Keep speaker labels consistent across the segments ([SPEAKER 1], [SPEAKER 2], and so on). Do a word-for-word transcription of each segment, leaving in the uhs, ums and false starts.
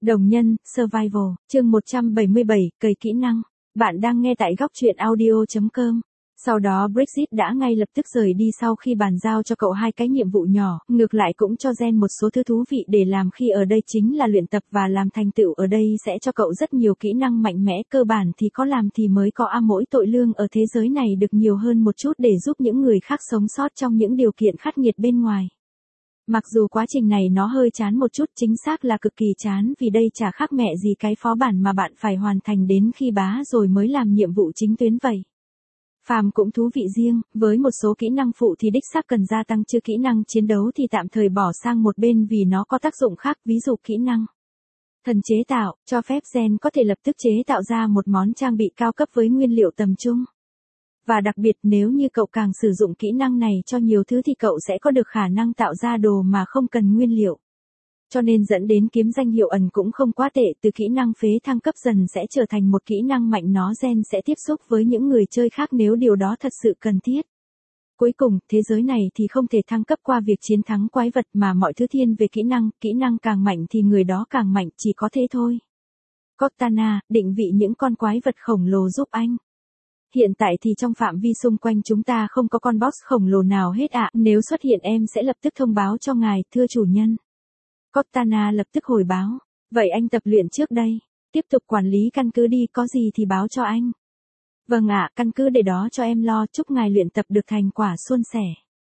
[SPEAKER 1] Đồng nhân, Survival, chương một trăm bảy mươi bảy, cày kỹ năng. Bạn đang nghe tại góc truyện audio chấm com. Sau đó Brexit đã ngay lập tức rời đi sau khi bàn giao cho cậu hai cái nhiệm vụ nhỏ, ngược lại cũng cho Gen một số thứ thú vị để làm khi ở đây chính là luyện tập và làm thành tựu ở đây sẽ cho cậu rất nhiều kỹ năng mạnh mẽ cơ bản thì có làm thì mới có a mỗi tội lương ở thế giới này được nhiều hơn một chút để giúp những người khác sống sót trong những điều kiện khắc nghiệt bên ngoài. Mặc dù quá trình này nó hơi chán một chút, chính xác là cực kỳ chán vì đây chả khác mẹ gì cái phó bản mà bạn phải hoàn thành đến khi bá rồi mới làm nhiệm vụ chính tuyến vậy. Farm cũng thú vị riêng, với một số kỹ năng phụ thì đích xác cần gia tăng chứ kỹ năng chiến đấu thì tạm thời bỏ sang một bên vì nó có tác dụng khác, ví dụ kỹ năng thần chế tạo, cho phép Gen có thể lập tức chế tạo ra một món trang bị cao cấp với nguyên liệu tầm trung. Và đặc biệt nếu như cậu càng sử dụng kỹ năng này cho nhiều thứ thì cậu sẽ có được khả năng tạo ra đồ mà không cần nguyên liệu. Cho nên dẫn đến kiếm danh hiệu ẩn cũng không quá tệ, từ kỹ năng phế thăng cấp dần sẽ trở thành một kỹ năng mạnh, nó Gen sẽ tiếp xúc với những người chơi khác nếu điều đó thật sự cần thiết. Cuối cùng, thế giới này thì không thể thăng cấp qua việc chiến thắng quái vật mà mọi thứ thiên về kỹ năng, kỹ năng càng mạnh thì người đó càng mạnh, chỉ có thế thôi. Cortana, định vị những con quái vật khổng lồ giúp anh. Hiện tại thì trong phạm vi xung quanh chúng ta không có con boss khổng lồ nào hết ạ, nếu xuất hiện em sẽ lập tức thông báo cho ngài, thưa chủ nhân. Cortana lập tức hồi báo, vậy anh tập luyện trước đây, tiếp tục quản lý căn cứ đi, có gì thì báo cho anh. Vâng ạ, căn cứ để đó cho em lo, chúc ngài luyện tập được thành quả suôn sẻ.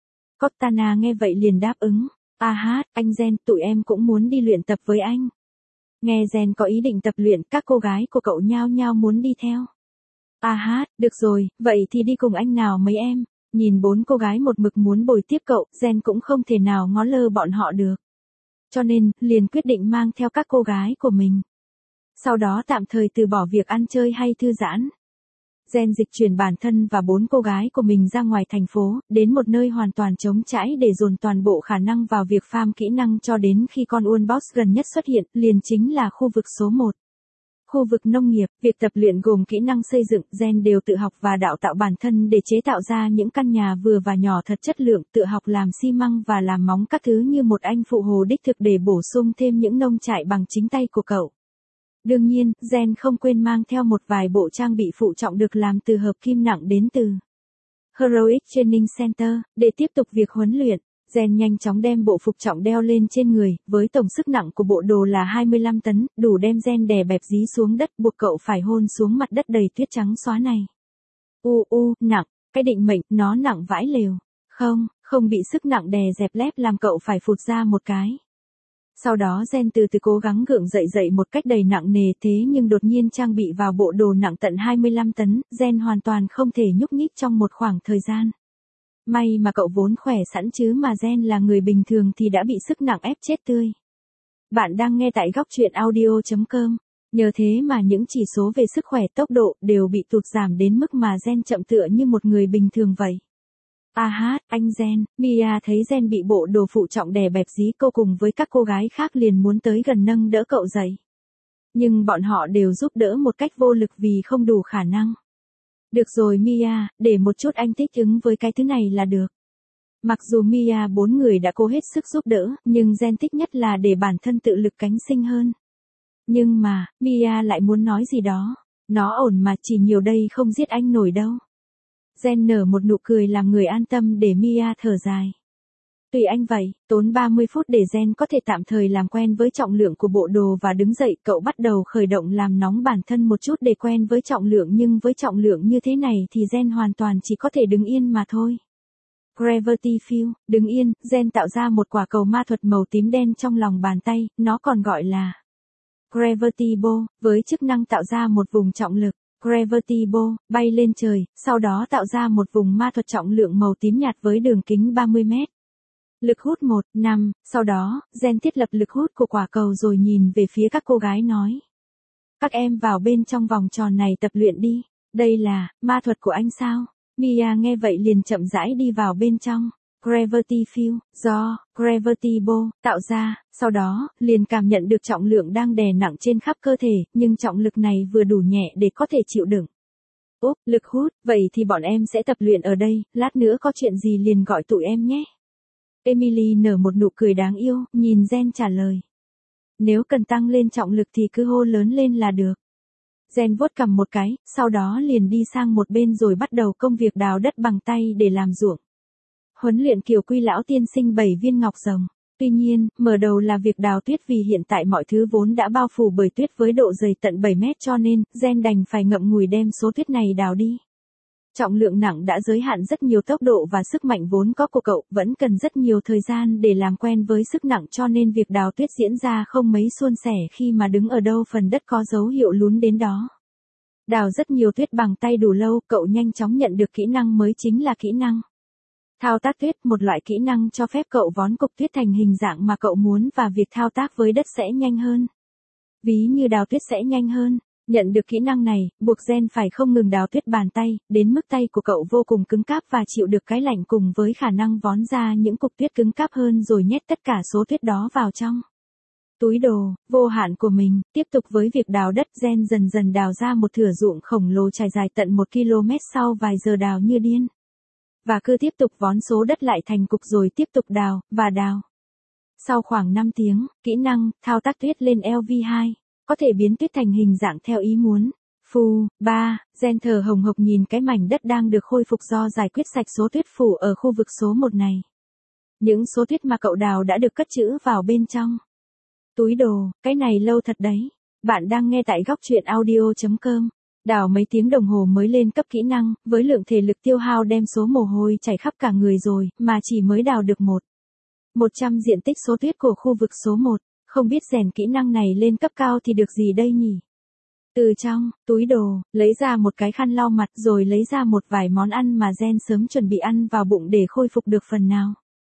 [SPEAKER 1] Cortana nghe vậy liền đáp ứng, à hát, anh Gen, tụi em cũng muốn đi luyện tập với anh. Nghe Gen có ý định tập luyện, các cô gái của cậu nhao nhao muốn đi theo. À hát, được rồi, vậy thì đi cùng anh nào mấy em. Nhìn bốn cô gái một mực muốn bồi tiếp cậu, Gen cũng không thể nào ngó lơ bọn họ được. Cho nên, liền quyết định mang theo các cô gái của mình. Sau đó tạm thời từ bỏ việc ăn chơi hay thư giãn. Gen dịch chuyển bản thân và bốn cô gái của mình ra ngoài thành phố, đến một nơi hoàn toàn trống trải để dồn toàn bộ khả năng vào việc farm kỹ năng cho đến khi con Uôn Boss gần nhất xuất hiện, liền chính là khu vực số một. Khu vực nông nghiệp, việc tập luyện gồm kỹ năng xây dựng, Gen đều tự học và đào tạo bản thân để chế tạo ra những căn nhà vừa và nhỏ thật chất lượng, tự học làm xi măng và làm móng các thứ như một anh phụ hồ đích thực để bổ sung thêm những nông trại bằng chính tay của cậu. Đương nhiên, Gen không quên mang theo một vài bộ trang bị phụ trọng được làm từ hợp kim nặng đến từ Heroic Training Center, để tiếp tục việc huấn luyện. Gen nhanh chóng đem bộ phục trọng đeo lên trên người, với tổng sức nặng của bộ đồ là hai mươi lăm tấn, đủ đem Gen đè bẹp dí xuống đất, buộc cậu phải hôn xuống mặt đất đầy tuyết trắng xóa này. U u, nặng, cái định mệnh, nó nặng vãi lều. Không, không bị sức nặng đè dẹp lép làm cậu phải phụt ra một cái. Sau đó Gen từ từ cố gắng gượng dậy dậy một cách đầy nặng nề, thế nhưng đột nhiên trang bị vào bộ đồ nặng tận hai mươi lăm tấn, Gen hoàn toàn không thể nhúc nhích trong một khoảng thời gian. May mà cậu vốn khỏe sẵn chứ mà Gen là người bình thường thì đã bị sức nặng ép chết tươi. Bạn đang nghe tại góc truyện audio chấm com. Nhờ thế mà những chỉ số về sức khỏe tốc độ đều bị tụt giảm đến mức mà Gen chậm tựa như một người bình thường vậy. À hát, anh Gen, Mia thấy Gen bị bộ đồ phụ trọng đè bẹp dí, cô cùng với các cô gái khác liền muốn tới gần nâng đỡ cậu dậy. Nhưng bọn họ đều giúp đỡ một cách vô lực vì không đủ khả năng. Được rồi Mia, để một chút anh thích ứng với cái thứ này là được. Mặc dù Mia bốn người đã cố hết sức giúp đỡ, nhưng Gen thích nhất là để bản thân tự lực cánh sinh hơn. Nhưng mà, Mia lại muốn nói gì đó. Nó ổn mà, chỉ nhiều đây không giết anh nổi đâu. Gen nở một nụ cười làm người an tâm để Mia thở dài. Tùy anh vậy, tốn ba mươi phút để Gen có thể tạm thời làm quen với trọng lượng của bộ đồ và đứng dậy, cậu bắt đầu khởi động làm nóng bản thân một chút để quen với trọng lượng, nhưng với trọng lượng như thế này thì Gen hoàn toàn chỉ có thể đứng yên mà thôi. Gravity Field, đứng yên, Gen tạo ra một quả cầu ma thuật màu tím đen trong lòng bàn tay, nó còn gọi là Gravity Bow, với chức năng tạo ra một vùng trọng lực. Gravity Bow, bay lên trời, sau đó tạo ra một vùng ma thuật trọng lượng màu tím nhạt với đường kính ba mươi mét. Lực hút một, năm, sau đó, Gen thiết lập lực hút của quả cầu rồi nhìn về phía các cô gái nói. Các em vào bên trong vòng tròn này tập luyện đi, đây là, ma thuật của anh sao? Mia nghe vậy liền chậm rãi đi vào bên trong. Gravity Field, do Gravity Bow tạo ra, sau đó, liền cảm nhận được trọng lượng đang đè nặng trên khắp cơ thể, nhưng trọng lực này vừa đủ nhẹ để có thể chịu đựng. Úp, lực hút, vậy thì bọn em sẽ tập luyện ở đây, lát nữa có chuyện gì liền gọi tụi em nhé. Emily nở một nụ cười đáng yêu, nhìn Gen trả lời. Nếu cần tăng lên trọng lực thì cứ hô lớn lên là được. Jen vuốt cằm một cái, sau đó liền đi sang một bên rồi bắt đầu công việc đào đất bằng tay để làm ruộng. Huấn luyện Kiều Quy lão tiên sinh bảy viên ngọc rồng. Tuy nhiên, mở đầu là việc đào tuyết vì hiện tại mọi thứ vốn đã bao phủ bởi tuyết với độ dày tận bảy mét cho nên, Jen đành phải ngậm ngùi đem số tuyết này đào đi. Trọng lượng nặng đã giới hạn rất nhiều tốc độ và sức mạnh vốn có của cậu, vẫn cần rất nhiều thời gian để làm quen với sức nặng cho nên việc đào tuyết diễn ra không mấy suôn sẻ khi mà đứng ở đâu phần đất có dấu hiệu lún đến đó. Đào rất nhiều tuyết bằng tay đủ lâu, cậu nhanh chóng nhận được kỹ năng mới chính là kỹ năng thao tác tuyết, một loại kỹ năng cho phép cậu vón cục tuyết thành hình dạng mà cậu muốn và việc thao tác với đất sẽ nhanh hơn. Ví như đào tuyết sẽ nhanh hơn. Nhận được kỹ năng này, buộc Jen phải không ngừng đào tuyết bàn tay, đến mức tay của cậu vô cùng cứng cáp và chịu được cái lạnh cùng với khả năng vón ra những cục tuyết cứng cáp hơn rồi nhét tất cả số tuyết đó vào trong túi đồ vô hạn của mình. Tiếp tục với việc đào đất, Jen dần dần đào ra một thửa ruộng khổng lồ trải dài tận một ki lô mét sau vài giờ đào như điên. Và cứ tiếp tục vón số đất lại thành cục rồi tiếp tục đào, và đào. Sau khoảng năm tiếng, kỹ năng thao tác tuyết lên L V hai. Có thể biến tuyết thành hình dạng theo ý muốn. Phù, ba, Jen thở hồng hộc nhìn cái mảnh đất đang được khôi phục do giải quyết sạch số tuyết phủ ở khu vực số một này. Những số tuyết mà cậu đào đã được cất trữ vào bên trong túi đồ, cái này lâu thật đấy. Bạn đang nghe tại góc truyện audio chấm com. Đào mấy tiếng đồng hồ mới lên cấp kỹ năng, với lượng thể lực tiêu hao đem số mồ hôi chảy khắp cả người rồi, mà chỉ mới đào được một. một trăm diện tích số tuyết của khu vực số một. Không biết rèn kỹ năng này lên cấp cao thì được gì đây nhỉ? Từ trong túi đồ, lấy ra một cái khăn lau mặt rồi lấy ra một vài món ăn mà Jen sớm chuẩn bị ăn vào bụng để khôi phục được phần nào.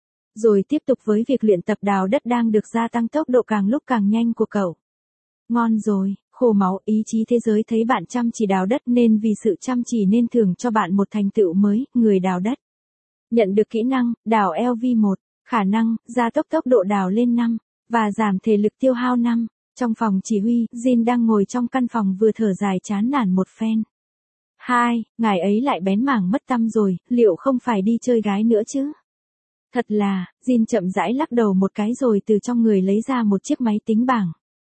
[SPEAKER 1] Rồi tiếp tục với việc luyện tập đào đất đang được gia tăng tốc độ càng lúc càng nhanh của cậu. Ngon rồi, khô máu ý chí thế giới thấy bạn chăm chỉ đào đất nên vì sự chăm chỉ nên thưởng cho bạn một thành tựu mới, người đào đất. Nhận được kỹ năng, đào L V một, khả năng, gia tốc tốc độ đào lên năm. Và giảm thể lực tiêu hao năm. Trong phòng chỉ huy, Jin đang ngồi trong căn phòng vừa thở dài chán nản một phen. Hai, ngài ấy lại bén mảng mất tăm rồi, liệu không phải đi chơi gái nữa chứ? Thật là, Jin chậm rãi lắc đầu một cái rồi từ trong người lấy ra một chiếc máy tính bảng.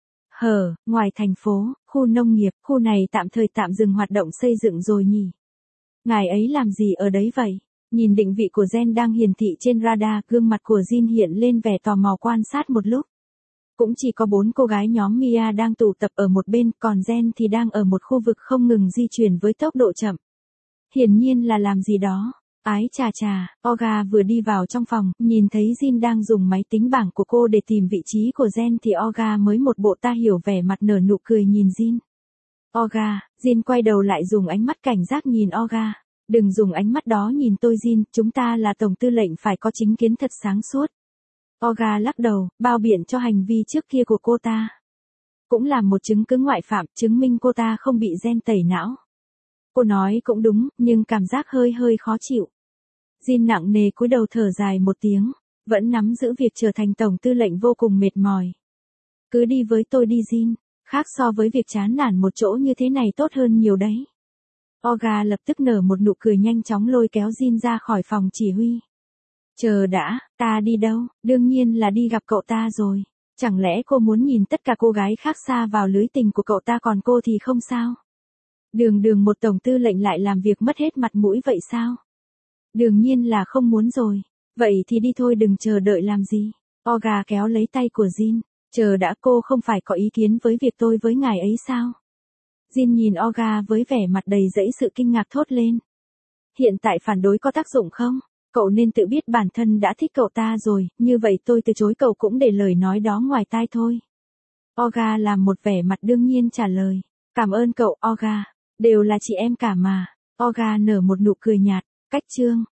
[SPEAKER 1] Hờ, ngoài thành phố, khu nông nghiệp, khu này tạm thời tạm dừng hoạt động xây dựng rồi nhỉ? Ngài ấy làm gì ở đấy vậy? Nhìn định vị của Jen đang hiển thị trên radar, gương mặt của Jin hiện lên vẻ tò mò quan sát một lúc. Cũng chỉ có bốn cô gái nhóm Mia đang tụ tập ở một bên, còn Jen thì đang ở một khu vực không ngừng di chuyển với tốc độ chậm. Hiển nhiên là làm gì đó. Ái chà chà, Olga vừa đi vào trong phòng, nhìn thấy Jin đang dùng máy tính bảng của cô để tìm vị trí của Jen thì Olga mới một bộ ta hiểu vẻ mặt nở nụ cười nhìn Jin. Olga, Jin quay đầu lại dùng ánh mắt cảnh giác nhìn Olga. Đừng dùng ánh mắt đó nhìn tôi Jin, chúng ta là tổng tư lệnh phải có chính kiến thật sáng suốt. Olga lắc đầu, bao biện cho hành vi trước kia của cô ta. Cũng là một chứng cứ ngoại phạm, chứng minh cô ta không bị Jen tẩy não. Cô nói cũng đúng, nhưng cảm giác hơi hơi khó chịu. Jin nặng nề cúi đầu thở dài một tiếng, vẫn nắm giữ việc trở thành tổng tư lệnh vô cùng mệt mỏi. Cứ đi với tôi đi Jin, khác so với việc chán nản một chỗ như thế này tốt hơn nhiều đấy. Olga lập tức nở một nụ cười nhanh chóng lôi kéo Jin ra khỏi phòng chỉ huy. Chờ đã, ta đi đâu? Đương nhiên là đi gặp cậu ta rồi. Chẳng lẽ cô muốn nhìn tất cả cô gái khác xa vào lưới tình của cậu ta còn cô thì không sao? Đường đường một tổng tư lệnh lại làm việc mất hết mặt mũi vậy sao? Đương nhiên là không muốn rồi. Vậy thì đi thôi đừng chờ đợi làm gì. Olga kéo lấy tay của Jin. Chờ đã, cô không phải có ý kiến với việc tôi với ngài ấy sao? Jin nhìn Olga với vẻ mặt đầy dẫy sự kinh ngạc thốt lên. Hiện tại phản đối có tác dụng không? Cậu nên tự biết bản thân đã thích cậu ta rồi, như vậy tôi từ chối cậu cũng để lời nói đó ngoài tai thôi. Olga làm một vẻ mặt đương nhiên trả lời. Cảm ơn cậu, Olga. Đều là chị em cả mà. Olga nở một nụ cười nhạt. Cách chương.